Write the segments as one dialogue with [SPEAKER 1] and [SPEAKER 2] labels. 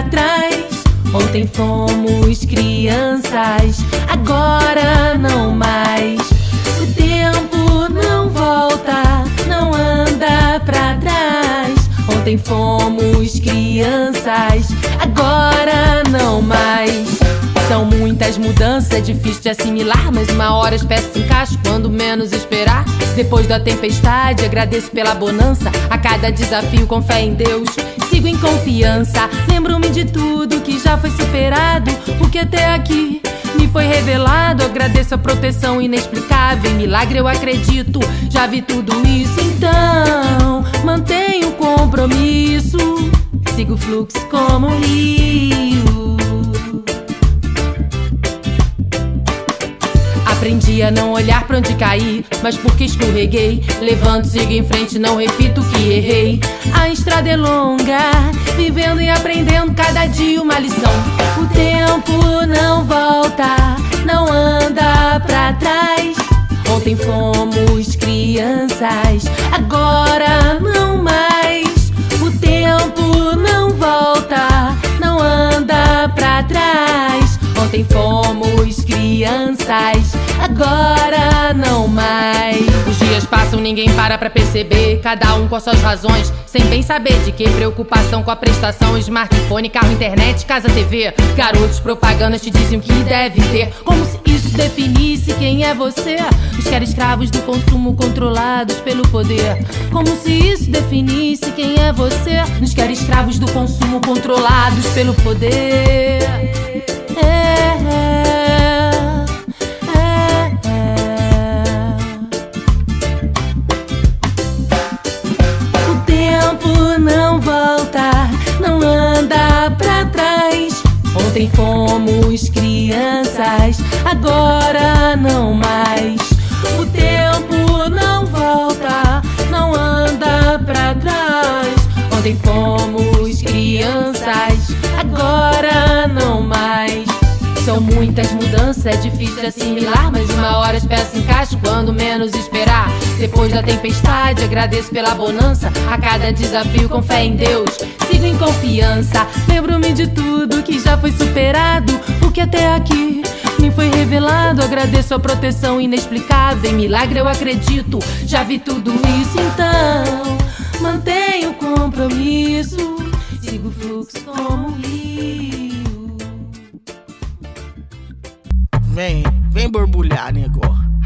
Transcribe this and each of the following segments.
[SPEAKER 1] trás. Ontem fomos crianças, agora não mais. O tempo não volta, não anda pra trás. Ontem fomos crianças, agora não mais. São muitas mudanças, é difícil de assimilar, mas uma hora as peças se encaixam quando menos esperar. Depois da tempestade, agradeço pela bonança. A cada desafio, com fé em Deus, sigo em confiança. Lembro-me de tudo que já foi superado, o que até aqui me foi revelado. Agradeço a proteção inexplicável, em milagre eu acredito, já vi tudo isso. Então, mantenho o compromisso, sigo o fluxo como um rio. Aprendi a não olhar pra onde caí, mas porque escorreguei, levanto, sigo em frente, não repito o que errei. A estrada é longa, vivendo e aprendendo cada dia uma lição. O tempo não volta, não anda pra trás. Ontem fomos crianças, agora não mais. O tempo não volta, não anda pra trás. Ontem fomos crianças, agora não mais. Os dias passam, ninguém para pra perceber, cada um com as suas razões, sem bem saber de que. Preocupação com a prestação, smartphone, carro, internet, casa, TV. Garotos propagandas te dizem o que deve ter, como se isso definisse quem é você. Os quer escravos do consumo, controlados pelo poder, como se isso definisse quem é você. Nos quer escravos do consumo, controlados pelo poder. O tempo não volta, não anda pra trás. Ontem fomos crianças, agora não mais. O tempo não volta, não anda pra trás. Ontem fomos crianças, agora não mais. São muitas mudanças, é difícil de assimilar, mas uma hora as peças se encaixam quando menos esperar. Depois da tempestade, agradeço pela bonança. A cada desafio, com fé em Deus, sigo em confiança. Lembro-me de tudo que já foi superado, o que até aqui me foi revelado. Agradeço a proteção inexplicável, em milagre eu acredito, já vi tudo isso. Então, mantenho o compromisso, sigo o fluxo como um rio.
[SPEAKER 2] Vem borbulhar, nego.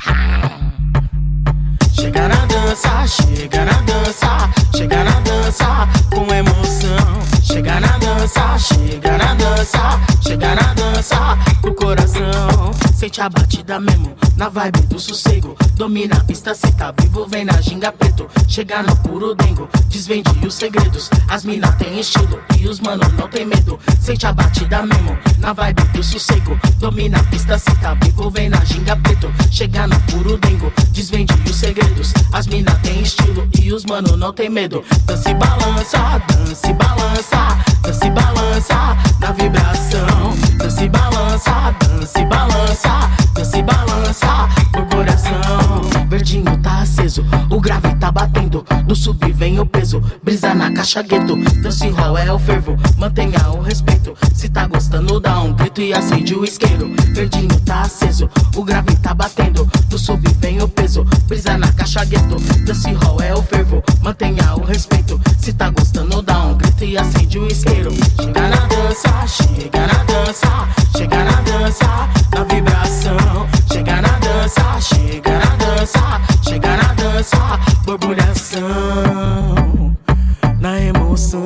[SPEAKER 2] Chega na dança, chega na dança, chega na dança com emoção. Chega na dança, chega na dança, chega na dança com o coração. Sente a batida mesmo, na vibe do sossego. Domina a pista, cê tá vivo, vem na ginga preto. Chega no puro dengo, desvende os segredos. As mina tem estilo e os mano não tem medo. Sente a batida mesmo, na vibe do sossego. Domina a pista, cê tá vivo, vem na ginga preto. Chega no puro dengo, desvende os segredos. As mina tem estilo e os mano não tem medo. Dança e balança, dança e balança, dança e balança na vibração. Dança e balança, dança e balança, dança e balança por coração. Verdinho tá aceso, o grave tá batendo, do sub vem o peso, brisa na caixa gueto. Dance hall é o fervo, mantenha o respeito. Se tá gostando dá um grito e acende o isqueiro. Verdinho tá aceso, o grave tá batendo, do sub vem o peso, brisa na caixa gueto. Dance hall é o fervo, mantenha o respeito. Se tá gostando dá um grito e acende o isqueiro. Chega na dança, chega na dança, chega na dança, na vibração. Chega na dança, chega na dança, chega na dança, borbulhação. Na emoção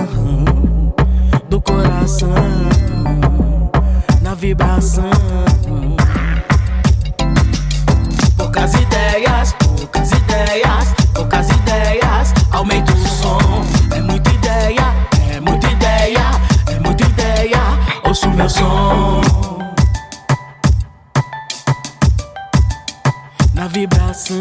[SPEAKER 2] do coração, na vibração. Poucas ideias, poucas ideias, poucas ideias, aumenta o som. É muita ideia, é muita ideia, é muita ideia, ouço meu som. Na vibração.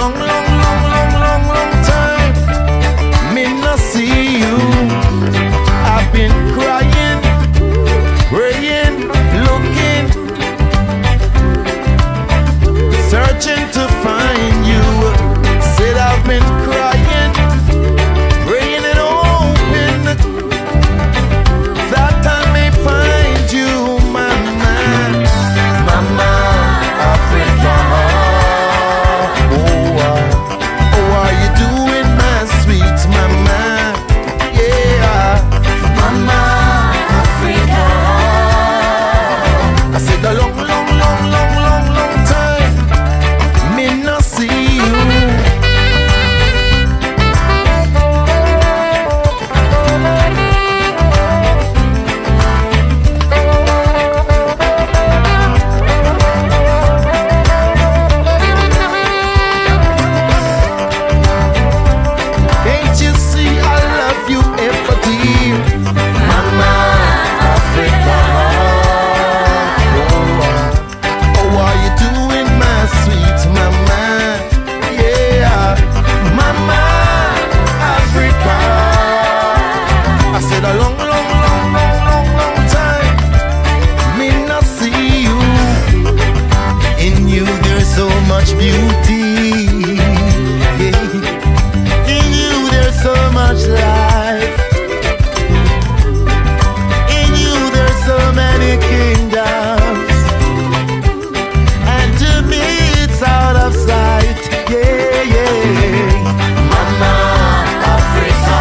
[SPEAKER 3] long, long, long, long, long, long time me not see you. I've been crying, praying, looking, searching to find you. Said I've been crying, praying and hoping that I may find you, Mama, Mama Africa. Oh, are you doing, my sweet Mama? Yeah, Mama Africa. I said a long, long, long, long, long, long time me not see you. Can't you see I love you ever, dear Mama Africa? Oh, are you doing, my sweet Mama? Yeah, Mama Africa. I said a long, long, long, long, long, long time me not see you. In you there's so much beauty. Yeah. In you there's so much life. In you there's so many kingdoms. And to me it's out of sight. Yeah, yeah. Mama Africa.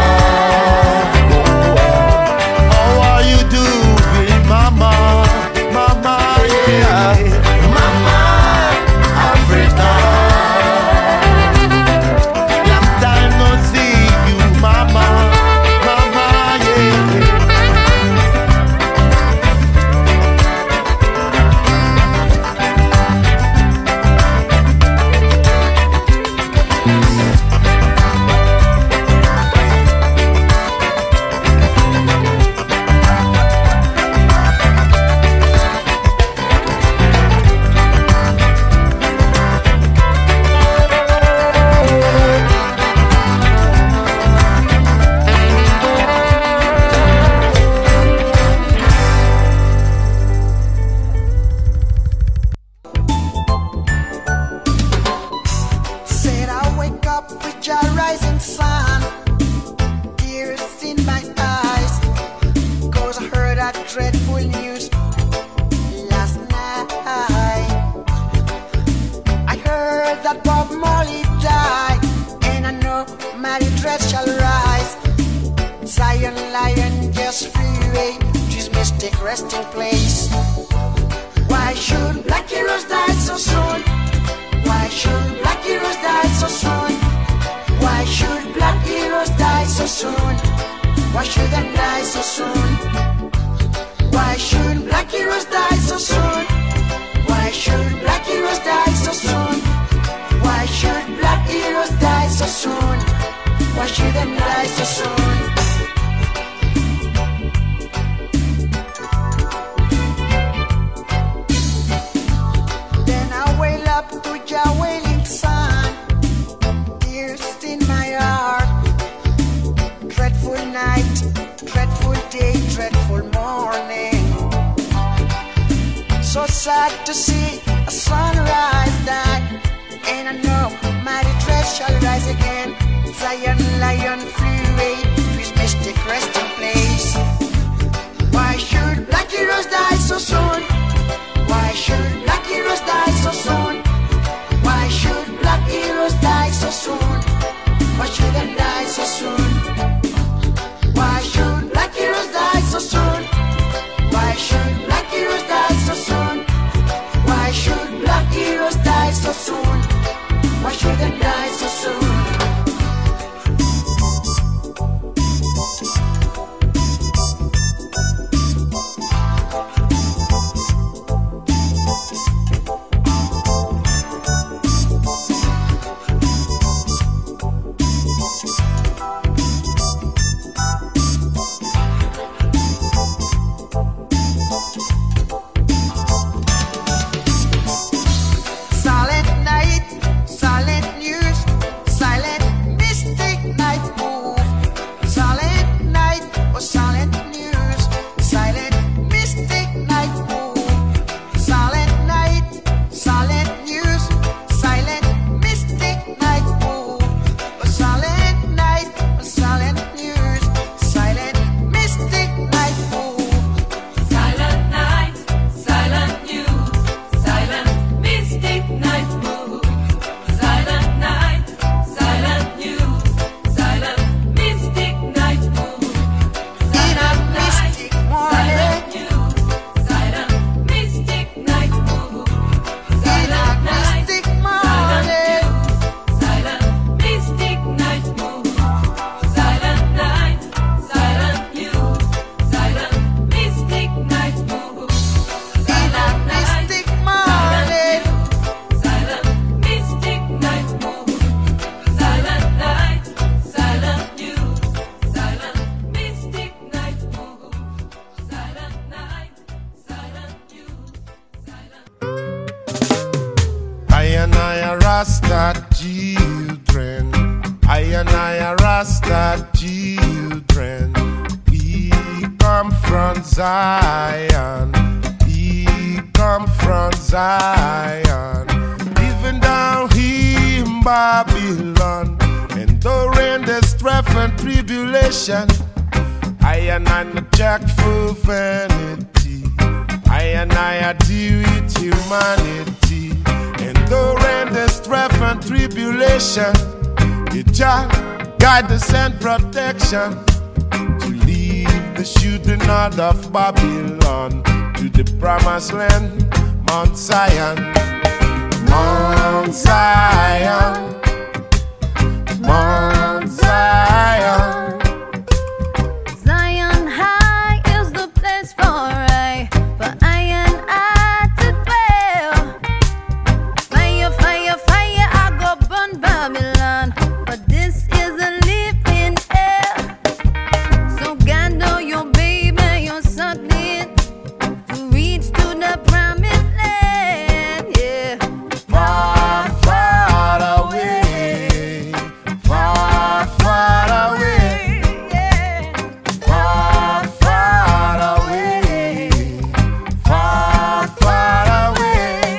[SPEAKER 3] How are you doing, Mama? Mama, yeah. Mama Africa. Long time no see you, Mama. Mama, yeah.
[SPEAKER 4] Said I wake up with your rising sun, tears in my eyes, 'cause I heard that dreadful news last night. I heard that Bob Marley died, and I know mighty dread shall rise. Zion lion just flew away to his mystic resting place. Why should black heroes die so soon? Why should black heroes die so soon? Why should black heroes die so soon? Why should they die so soon? Why should black heroes die so soon? Why should black heroes die so soon? Why should black heroes die so soon? Why should they die so soon? Then I wail up to your wailing sun, tears in my heart. Dreadful night, dreadful day, dreadful morning. So sad to see a sunrise die, and I know mighty dread shall rise again. Zion lion flew away to his mystic resting place. Why should black heroes die so soon? Why should black heroes die so soon? Why should black heroes die so soon? Why should they die so soon? Why should black heroes die so soon? Why should black heroes die so soon? Why should black heroes die so soon? Why should they die so soon?
[SPEAKER 3] and I are Rasta children. We come from Zion. We come from Zion. Even down here in Babylon, enduring the strife and tribulation. I and I no check for vanity. I and I deal with humanity. Enduring the strife and tribulation. It just guidance and protection to lead the children out of Babylon to the promised land, Mount Zion. Mount Zion. Mount Zion.
[SPEAKER 5] Zion high is the place for I and I to dwell. Fire, fire, fire, I go burn Babylon, but this is a living hell. So gather your baby, your son to reach to the promised land, yeah.
[SPEAKER 3] Far, far away. Far, far away. Far, far away. Far, far away.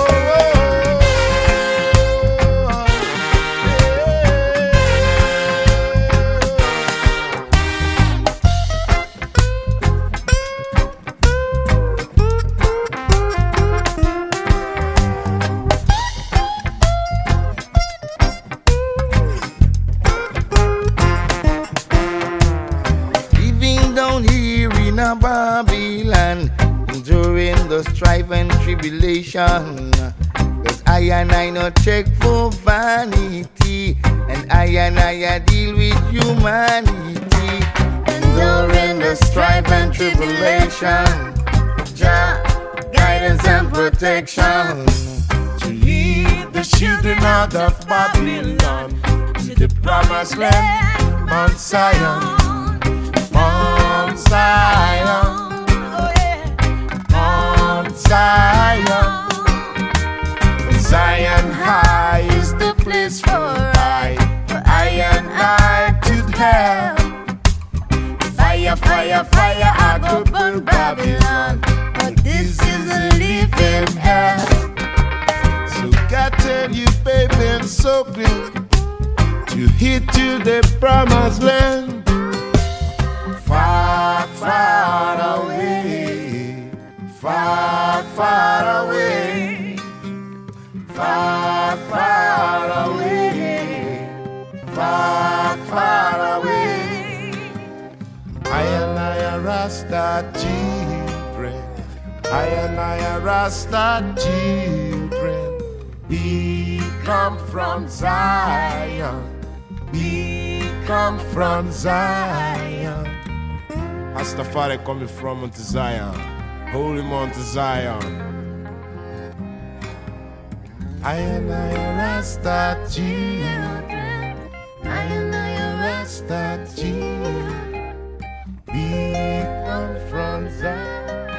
[SPEAKER 6] Living down here in a Babylon, enduring the strife and tribulation. Cause I and I no check for vanity, and I deal with humanity. Enduring the strife and tribulation, Jah, guidance and protection.
[SPEAKER 3] To lead the children out of Babylon to the promised land, Mount Zion. Mount Zion. Mount Zion. Zion high is the place for I and I to hell. Fire, fire, fire, I go burn Babylon, but this is a living hell. So God tell you, baby, I'm so glad to hit to the promised land. Far, far away. Far, far away. Far, far away. Far, far away. I and I are Rasta children. I and I are Rasta children. We come from Zion. We come from Zion. Rastafari coming from Mount Zion. Holy Mount Zion. I and I are Rasta children. I and I are Rasta children. We come from Zion.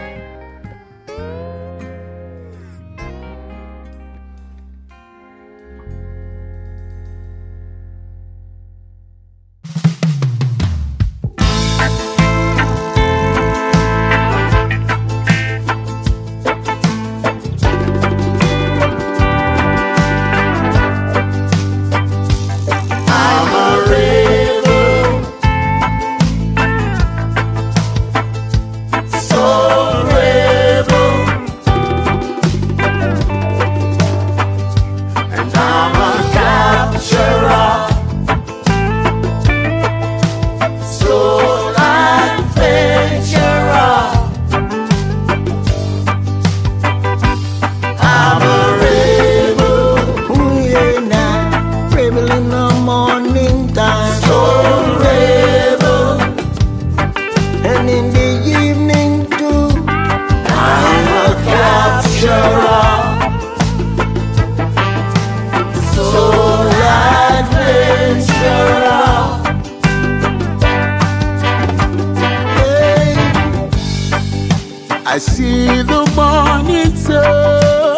[SPEAKER 7] I see the morning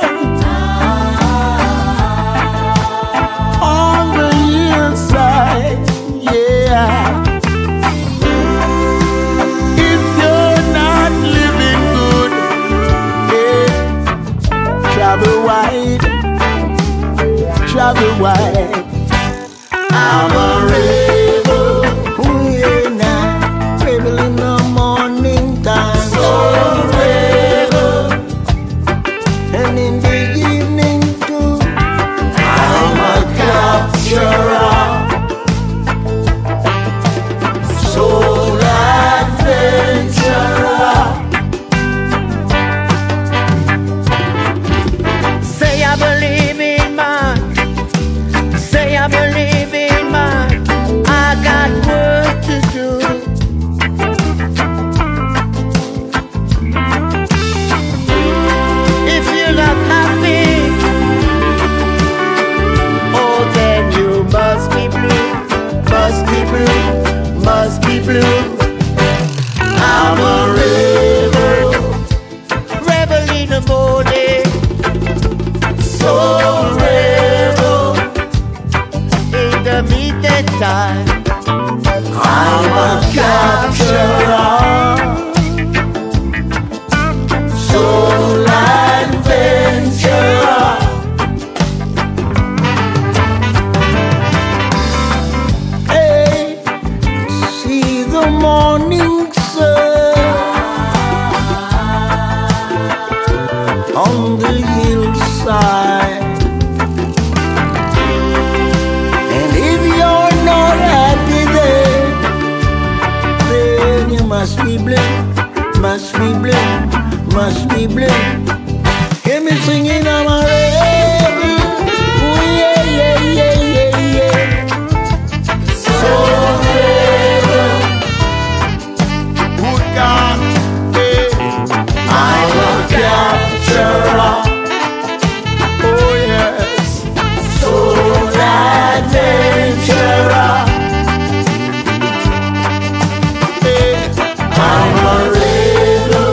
[SPEAKER 7] sun on the hillside.
[SPEAKER 6] worldwide. I'm a rebel, ooh yeah, nah, rebel in the morning time. So rebel, and in the evening too. I'm a capturer, soul adventurer. Say I believe in man, say I believe in man. I got work to do. If you're not happy, oh then you must be blue, must be blue, must be blue. I'm a rebel, rebel in the morning, so rebel in the midnight time. I'm a capturer, soul adventurer. Hey, see the morning sun on the hillside. And if you're not happy there, then you must be blue, must be blue, must be blue. Hear me singing, I'm a rebel. Ooh, yeah, yeah, yeah, yeah, yeah. So rebel. Good God, hey. I'm a capturer. Oh yes, soul adventurer. Hey, I'm a rebel,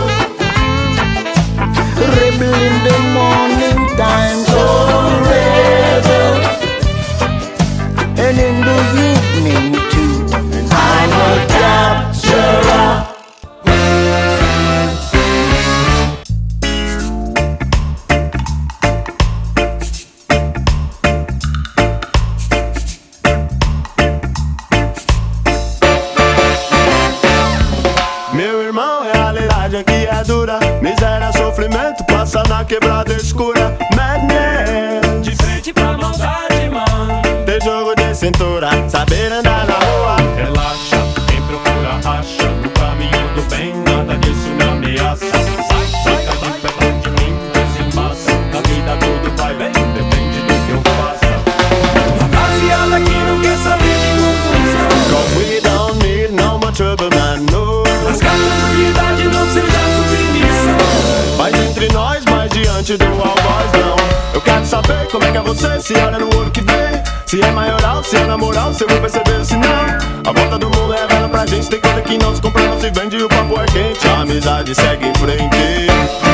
[SPEAKER 6] rebel in the morning time. So rebel, and in the evening too. I'm a capturer.
[SPEAKER 8] Meu irmão, realidade aqui é dura. Miséria, sofrimento, passa na quebrada escura. Madness,
[SPEAKER 9] De frente pra maldade, mano.
[SPEAKER 8] ter jogo de cintura, saber andar na rua.
[SPEAKER 9] Relaxa, quem procura acha. No caminho do bem, nada disso me ameaça. Sai, fica de perto de mim, desembaça. Na vida tudo vai bem, depende do que eu faça. Rapaziada que não quer saber de confusão.
[SPEAKER 8] Cause we don't need no more trouble, man, no.
[SPEAKER 9] Mas que a tranquilidade não seja submissão.
[SPEAKER 8] Mas entre nós, mais diante do algoz, não. Eu quero saber como é que é você, se olha no olho que vê. Se é maioral, se é na moral, se eu vou perceber, se não. A volta do mundo é velha pra gente, tem coisa que não se compra, não se vende e o papo é quente. A amizade segue em frente.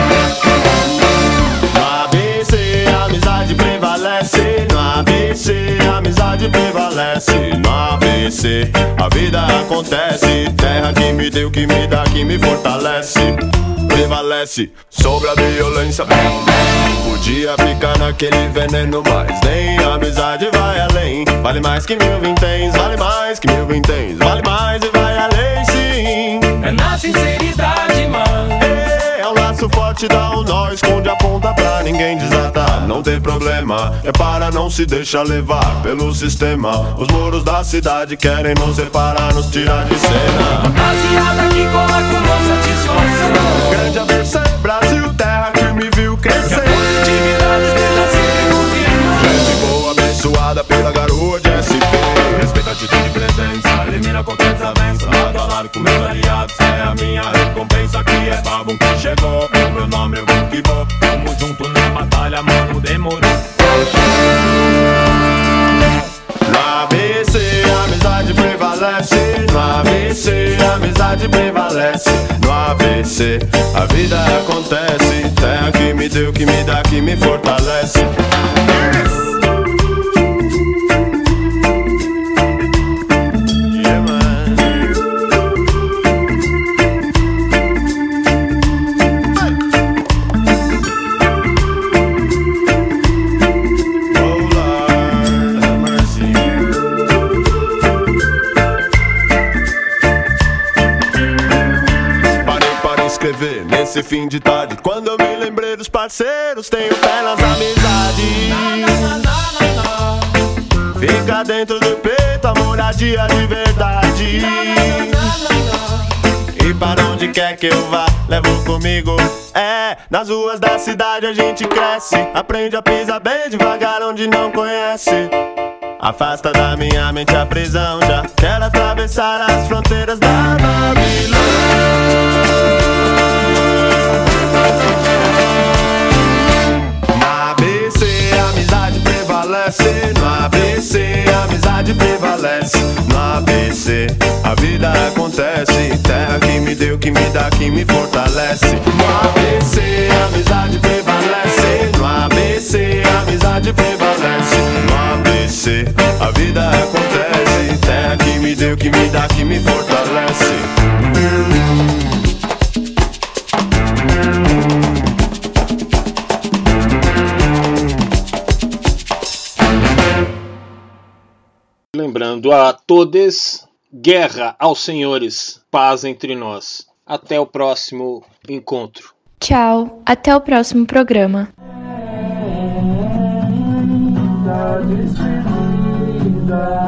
[SPEAKER 8] No ABC, a amizade prevalece. No ABC, a amizade prevalece. No ABC, a vida acontece. Terra que me deu, que me dá, que me fortalece. Prevalece sobre a violência. Podia ficar naquele veneno, mas nem a amizade vai além. Vale mais que 1000 vinténs, vale mais que 1000 vinténs, vale mais e vai além, sim.
[SPEAKER 9] É na sinceridade, mano.
[SPEAKER 8] É um laço forte, dá um nó, esconde a ponta pra ninguém desatar. Não tem problema, é para não se deixar levar pelo sistema. Os muros da cidade querem nos separar, nos tirar de cena.
[SPEAKER 9] Rapaziada que cola com nossa satisfação.
[SPEAKER 8] Grande ABC, Brasil, terra que me viu
[SPEAKER 9] Que a
[SPEAKER 8] crescer.
[SPEAKER 9] positividade esteja sempre comigo.
[SPEAKER 8] Gente boa, abençoada pela garoa de SP.
[SPEAKER 9] Respeita a atitude e presença, elimina qualquer desavença. Lado a lado com meus aliados, é a minha recompensa. Aqui é Babum que chegou, o meu nome eu vou que vou. Tamo junto na batalha, mano, demorou.
[SPEAKER 8] No ABC, a amizade prevalece. No ABC, a amizade prevalece. No ABC, a vida acontece. Terra que me deu, que me dá, que me fortalece. Yeah, man. Oh, Lord. nesse fim de tarde. Quando eu me lembrei dos parceiros, tenho fé nas amizades. Fica dentro do peito a moradia de verdade. E para onde quer que eu vá, levo comigo. Nas ruas da cidade a gente cresce, aprende a pisar bem devagar onde não conhece. Afasta da minha mente a prisão, já quero atravessar as fronteiras da Babilônia. No ABC a amizade prevalece, no ABC a amizade prevalece. No ABC a vida acontece, terra que me deu, que me dá, que me fortalece. No ABC a amizade prevalece, no ABC a amizade prevalece. No ABC a vida acontece, terra que me deu, que me dá, que me fortalece.
[SPEAKER 10] Lembrando a todos, guerra aos senhores, paz entre nós. Até o próximo encontro.
[SPEAKER 11] Tchau, até o próximo programa.
[SPEAKER 12] Despedida.